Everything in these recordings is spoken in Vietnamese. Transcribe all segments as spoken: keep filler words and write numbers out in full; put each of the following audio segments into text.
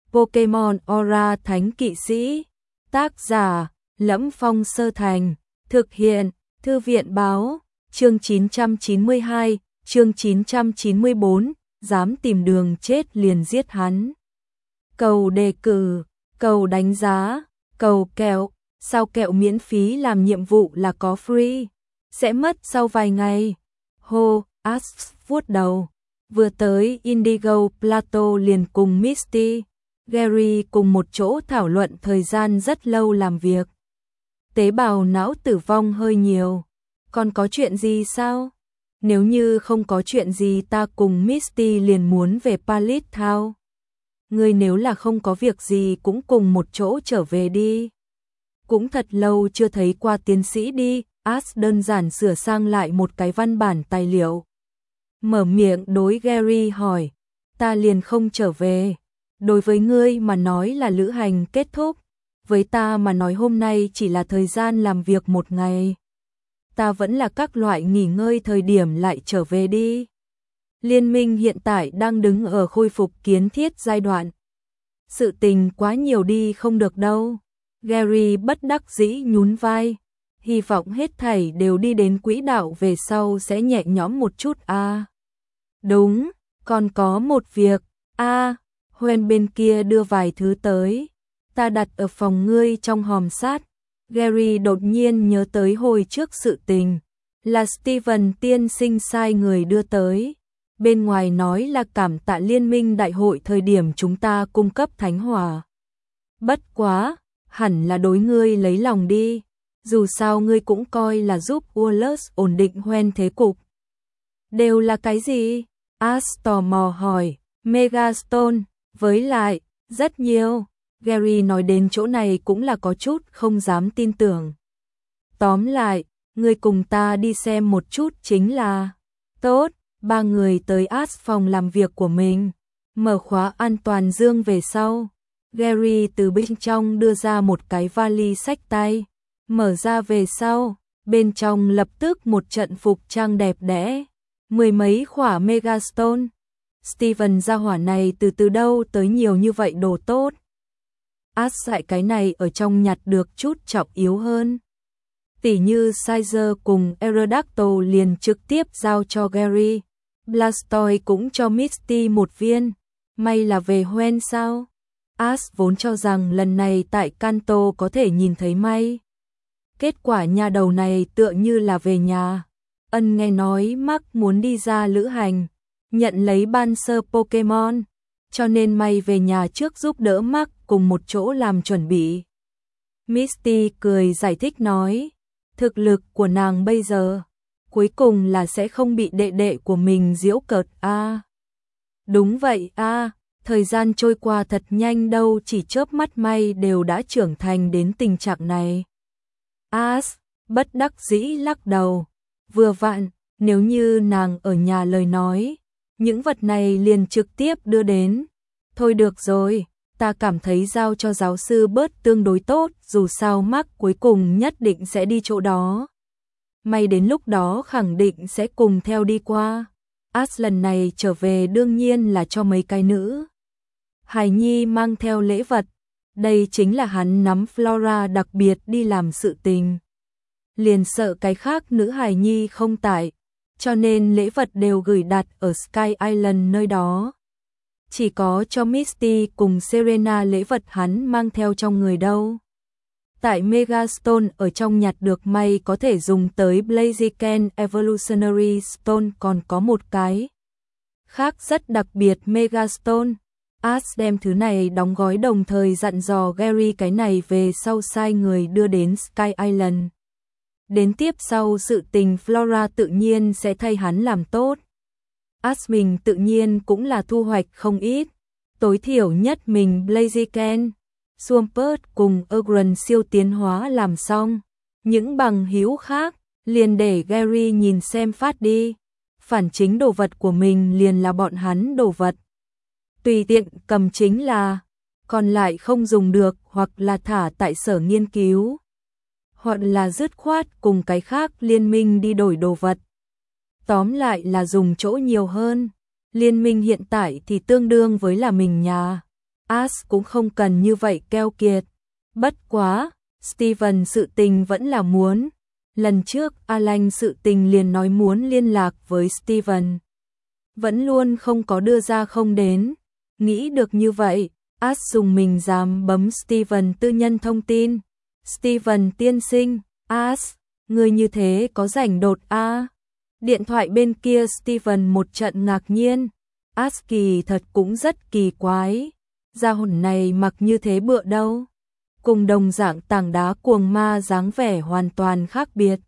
Pokemon Aura Thánh Kỵ Sĩ. Tác giả: Lẫm Phong Sơ Thành. Thực hiện: Thư viện báo. Chương chín trăm chín mươi hai, chương chín trăm chín mươi bốn, dám tìm đường chết liền giết hắn. Cầu đề cử, cầu đánh giá, cầu kẹo. Sao kẹo miễn phí làm nhiệm vụ là có free? Sẽ mất sau vài ngày. Hô, Ash vuốt đầu. Vừa tới Indigo Plateau liền cùng Misty, Gary cùng một chỗ thảo luận thời gian rất lâu làm việc. Tế bào não tử vong hơi nhiều. Còn có chuyện gì sao? Nếu như không có chuyện gì ta cùng Misty liền muốn về Pallet Town. Ngươi nếu là không có việc gì cũng cùng một chỗ trở về đi. Cũng thật lâu chưa thấy qua tiến sĩ đi. Ash đơn giản sửa sang lại một cái văn bản tài liệu. Mở miệng đối Gary hỏi. Ta liền không trở về. Đối với ngươi mà nói là lữ hành kết thúc. Với ta mà nói hôm nay chỉ là thời gian làm việc một ngày. Ta vẫn là các loại nghỉ ngơi thời điểm lại trở về đi. Liên minh hiện tại đang đứng ở khôi phục kiến thiết giai đoạn. Sự tình quá nhiều đi không được đâu. Gary bất đắc dĩ nhún vai. Hy vọng hết thảy đều đi đến quỹ đạo về sau sẽ nhẹ nhõm một chút a. À, đúng, còn có một việc. A, à, Huen bên kia đưa vài thứ tới. Ta đặt ở phòng ngươi trong hòm sát. Gary đột nhiên nhớ tới hồi trước sự tình. Là Steven tiên sinh sai người đưa tới. Bên ngoài nói là cảm tạ liên minh đại hội thời điểm chúng ta cung cấp thánh hỏa. Bất quá, hẳn là đối ngươi lấy lòng đi. Dù sao ngươi cũng coi là giúp Wallace ổn định Huen thế cục. Đều là cái gì? Ash tò mò hỏi. Megastone, với lại, rất nhiều. Gary nói đến chỗ này cũng là có chút không dám tin tưởng. Tóm lại, ngươi cùng ta đi xem một chút chính là. Tốt, ba người tới Ash phòng làm việc của mình. Mở khóa an toàn dương về sau. Gary từ bên trong đưa ra một cái vali xách tay. Mở ra về sau, bên trong lập tức một trận phục trang đẹp đẽ. Mười mấy khỏa Megastone. Steven gia hỏa này từ từ đâu tới nhiều như vậy đồ tốt. Ash dạy cái này ở trong nhặt được chút trọng yếu hơn. Tỉ như Sizer cùng Aerodactyl liền trực tiếp giao cho Gary. Blastoise cũng cho Misty một viên. May là về Huen sao? Ash vốn cho rằng lần này tại Kanto có thể nhìn thấy may. Kết quả nhà đầu này tựa như là về nhà. Ân nghe nói Mark muốn đi ra lữ hành, nhận lấy ban sơ Pokemon, cho nên may về nhà trước giúp đỡ Mark cùng một chỗ làm chuẩn bị. Misty cười giải thích nói, thực lực của nàng bây giờ, cuối cùng là sẽ không bị đệ đệ của mình giễu cợt a. À, đúng vậy a, à, thời gian trôi qua thật nhanh đâu, chỉ chớp mắt may đều đã trưởng thành đến tình trạng này. Ash bất đắc dĩ lắc đầu. Vừa vặn, nếu như nàng ở nhà lời nói, những vật này liền trực tiếp đưa đến. Thôi được rồi, ta cảm thấy giao cho giáo sư bớt tương đối tốt, dù sao Mark cuối cùng nhất định sẽ đi chỗ đó. May đến lúc đó khẳng định sẽ cùng theo đi qua. Ash lần này trở về đương nhiên là cho mấy cái nữ hài nhi mang theo lễ vật. Đây chính là hắn nắm Flora đặc biệt đi làm sự tình. Liền sợ cái khác nữ hài nhi không tại, cho nên lễ vật đều gửi đặt ở Sky Island nơi đó. Chỉ có cho Misty cùng Serena lễ vật hắn mang theo trong người đâu. Tại Megastone ở trong nhặt được may có thể dùng tới Blaziken Evolutionary Stone, còn có một cái khác rất đặc biệt Megastone. Ash đem thứ này đóng gói đồng thời dặn dò Gary cái này về sau sai người đưa đến Sky Island. Đến tiếp sau sự tình Flora tự nhiên sẽ thay hắn làm tốt. Ash mình tự nhiên cũng là thu hoạch không ít. Tối thiểu nhất mình Blaziken, Swampert cùng Ogren siêu tiến hóa làm xong. Những bằng hữu khác, liền để Gary nhìn xem phát đi. Phản chính đồ vật của mình liền là bọn hắn đồ vật. Tùy tiện cầm chính là, còn lại không dùng được hoặc là thả tại sở nghiên cứu. Hoặc là dứt khoát cùng cái khác liên minh đi đổi đồ vật. Tóm lại là dùng chỗ nhiều hơn. Liên minh hiện tại thì tương đương với là mình nhà. Ash cũng không cần như vậy keo kiệt. Bất quá, Steven sự tình vẫn là muốn. Lần trước Alan sự tình liền nói muốn liên lạc với Steven. Vẫn luôn không có đưa ra không đến. Nghĩ được như vậy, Ash dùng mình dám bấm Steven tư nhân thông tin. Steven tiên sinh, Ash, người như thế có rảnh đột a? À? Điện thoại bên kia Steven một trận ngạc nhiên. Ash kỳ thật cũng rất kỳ quái. Gia hồn này mặc như thế bựa đâu. Cùng đồng dạng tảng đá cuồng ma dáng vẻ hoàn toàn khác biệt.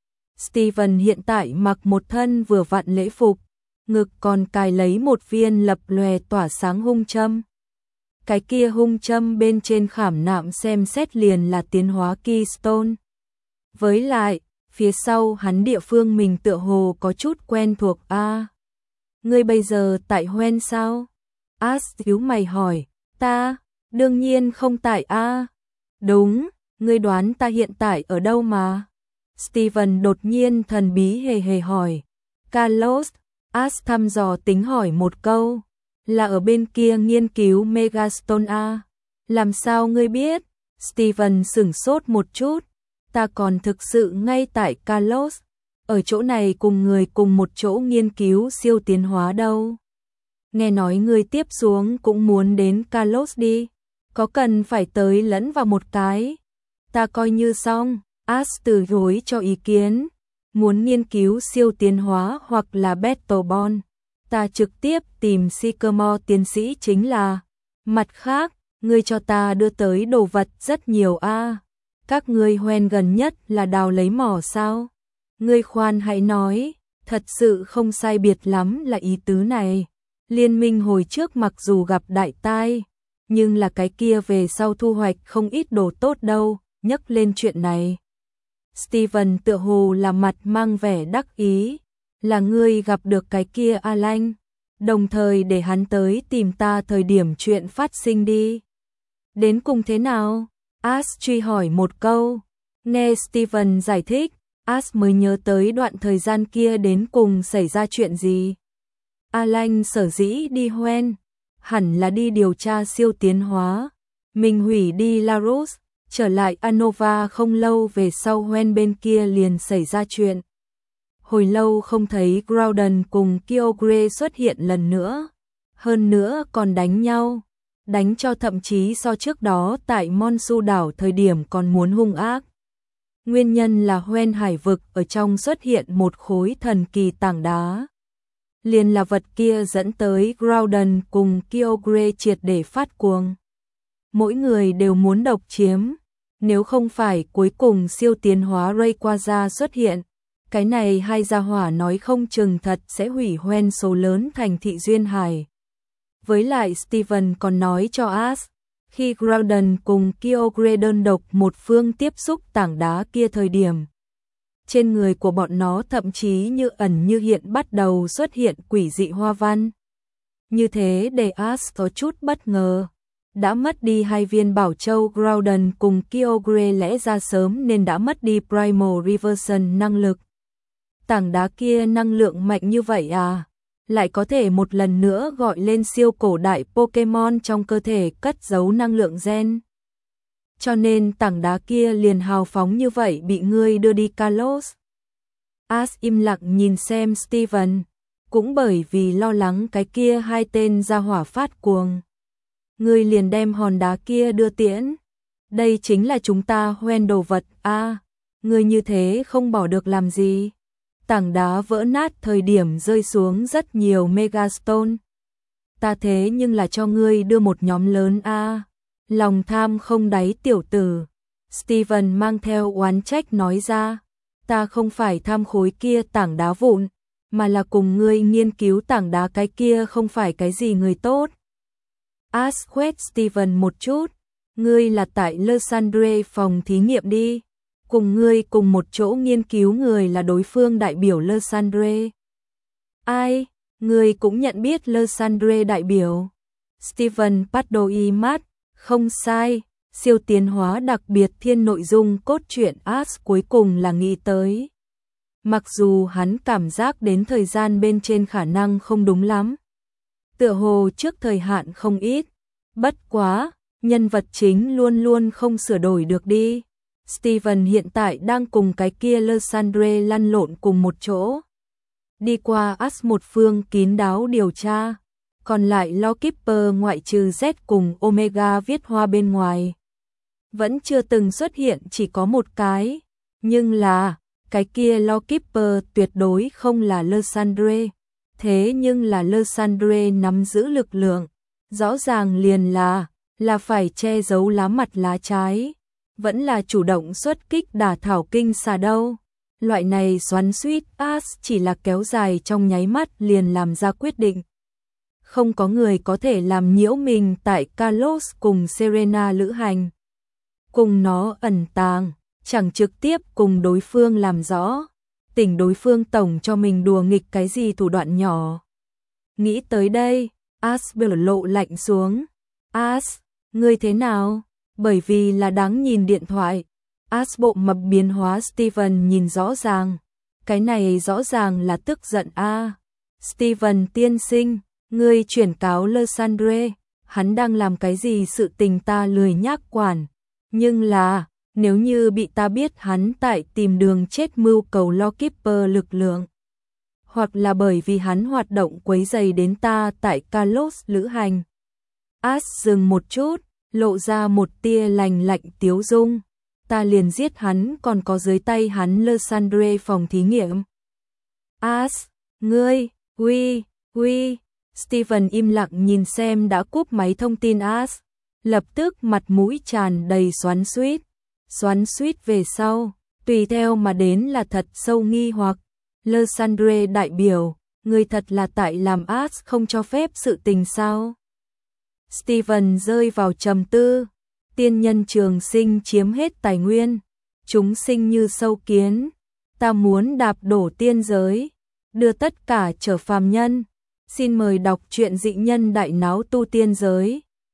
Steven hiện tại mặc một thân vừa vặn lễ phục, ngực còn cài lấy một viên lập lòe tỏa sáng hung châm. Cái kia hung châm bên trên khảm nạm xem xét liền là tiến hóa Keystone. Với lại, phía sau hắn địa phương mình tựa hồ có chút quen thuộc a. À, ngươi bây giờ tại Hoen sao? Ash nhíu mày hỏi. Ta, đương nhiên không tại a. À, đúng, ngươi đoán ta hiện tại ở đâu mà? Steven đột nhiên thần bí hề hề hỏi. Carlos, Ash thăm dò tính hỏi một câu. Là ở bên kia nghiên cứu Megastone a. Làm sao ngươi biết? Steven sửng sốt một chút. Ta còn thực sự ngay tại Carlos. Ở chỗ này cùng người cùng một chỗ nghiên cứu siêu tiến hóa đâu. Nghe nói ngươi tiếp xuống cũng muốn đến Carlos đi. Có cần phải tới lẫn vào một cái. Ta coi như xong. Ash từ chối cho ý kiến. Muốn nghiên cứu siêu tiến hóa hoặc là Battlebond. Ta trực tiếp tìm Sycamore tiến sĩ chính là. Mặt khác, ngươi cho ta đưa tới đồ vật rất nhiều a. À. Các ngươi Hoen gần nhất là đào lấy mỏ sao? Ngươi khoan hãy nói, thật sự không sai biệt lắm là ý tứ này. Liên minh hồi trước mặc dù gặp đại tai, nhưng là cái kia về sau thu hoạch không ít đồ tốt đâu, nhắc lên chuyện này. Steven tựa hồ là mặt mang vẻ đắc ý, là ngươi gặp được cái kia Alan, đồng thời để hắn tới tìm ta thời điểm chuyện phát sinh đi. Đến cùng thế nào? Ash truy hỏi một câu. Nghe Steven giải thích, Ash mới nhớ tới đoạn thời gian kia đến cùng xảy ra chuyện gì. Alan sở dĩ đi Hoen, hẳn là đi điều tra siêu tiến hóa. Mình hủy đi Larus, trở lại Anova không lâu về sau Hoen bên kia liền xảy ra chuyện. Hồi lâu không thấy Groudon cùng Kyogre xuất hiện lần nữa. Hơn nữa còn đánh nhau. Đánh cho thậm chí so trước đó tại Monsu đảo thời điểm còn muốn hung ác. Nguyên nhân là Hoen hải vực ở trong xuất hiện một khối thần kỳ tảng đá. Liền là vật kia dẫn tới Groudon cùng Kyogre triệt để phát cuồng. Mỗi người đều muốn độc chiếm. Nếu không phải cuối cùng siêu tiến hóa Rayquaza xuất hiện, cái này hai gia hỏa nói không chừng thật sẽ hủy Hoen số lớn thành thị duyên hải. Với lại Steven còn nói cho Ash, khi Groudon cùng Kyogre đơn độc một phương tiếp xúc tảng đá kia thời điểm, trên người của bọn nó thậm chí như ẩn như hiện bắt đầu xuất hiện quỷ dị hoa văn. Như thế để Ash có chút bất ngờ. Đã mất đi hai viên bảo châu Groudon cùng Kyogre lẽ ra sớm nên đã mất đi Primal Reversion năng lực. Tảng đá kia năng lượng mạnh như vậy à? Lại có thể một lần nữa gọi lên siêu cổ đại Pokemon trong cơ thể cất giấu năng lượng gen. Cho nên tảng đá kia liền hào phóng như vậy bị ngươi đưa đi Kalos. Ash im lặng nhìn xem Steven, cũng bởi vì lo lắng cái kia hai tên gia hỏa phát cuồng. Ngươi liền đem hòn đá kia đưa tiễn. Đây chính là chúng ta Hoen đồ vật a. À, ngươi như thế không bỏ được làm gì? Tảng đá vỡ nát thời điểm rơi xuống rất nhiều Megastone. Ta thế nhưng là cho ngươi đưa một nhóm lớn a. À, lòng tham không đáy tiểu tử. Steven mang theo oán trách nói ra. Ta không phải tham khối kia tảng đá vụn, mà là cùng ngươi nghiên cứu tảng đá cái kia không phải cái gì người tốt. Ash quét Steven một chút. Ngươi là tại Lysandre phòng thí nghiệm đi. Cùng ngươi cùng một chỗ nghiên cứu người là đối phương đại biểu Lysandre. Ai? Ngươi cũng nhận biết Lysandre đại biểu. Steven bắt đầu y mắt. Không sai. Siêu tiến hóa đặc biệt thiên nội dung cốt truyện Ash cuối cùng là nghĩ tới. Mặc dù hắn cảm giác đến thời gian bên trên khả năng không đúng lắm. Tựa hồ trước thời hạn không ít. Bất quá, nhân vật chính luôn luôn không sửa đổi được đi. Steven hiện tại đang cùng cái kia Lysandre lăn lộn cùng một chỗ. Đi qua As một phương kín đáo điều tra, còn lại Lawkeeper ngoại trừ Z cùng Omega viết hoa bên ngoài. Vẫn chưa từng xuất hiện chỉ có một cái, nhưng là, cái kia Lawkeeper tuyệt đối không là Lysandre. Thế nhưng là Lysandre nắm giữ lực lượng, rõ ràng liền là, là phải che giấu lá mặt lá trái, vẫn là chủ động xuất kích đả thảo kinh xà đâu. Loại này xoắn xuýt As chỉ là kéo dài trong nháy mắt liền làm ra quyết định. Không có người có thể làm nhiễu mình tại Carlos cùng Serena lữ hành. Cùng nó ẩn tàng, chẳng trực tiếp cùng đối phương làm rõ. Tỉnh đối phương tổng cho mình đùa nghịch cái gì thủ đoạn nhỏ. Nghĩ tới đây, As biểu lộ lạnh xuống. As, ngươi thế nào? Bởi vì là đáng nhìn điện thoại. As bộ mập biến hóa Steven nhìn rõ ràng. Cái này rõ ràng là tức giận a. À. Steven tiên sinh, ngươi chuyển cáo Lysandre, hắn đang làm cái gì sự tình ta lười nhác quản. Nhưng là, nếu như bị ta biết hắn tại tìm đường chết mưu cầu Lawkeeper lực lượng, hoặc là bởi vì hắn hoạt động quấy rầy đến ta tại Carlos lữ hành. As dừng một chút, lộ ra một tia lành lạnh tiếu dung. Ta liền giết hắn, còn có dưới tay hắn Lysandre phòng thí nghiệm. As, ngươi, uy, uy. Steven im lặng nhìn xem đã cúp máy thông tin As, lập tức mặt mũi tràn đầy xoắn xuýt. Xoắn xuýt về sau, tùy theo mà đến là thật sâu nghi hoặc. Lysandre đại biểu, người thật là tại làm As không cho phép sự tình sao? Steven rơi vào trầm tư. Tiên nhân trường sinh chiếm hết tài nguyên, chúng sinh như sâu kiến. Ta muốn đạp đổ tiên giới, đưa tất cả trở phàm nhân. Xin mời đọc truyện Dị Nhân Đại Náo Tu Tiên Giới.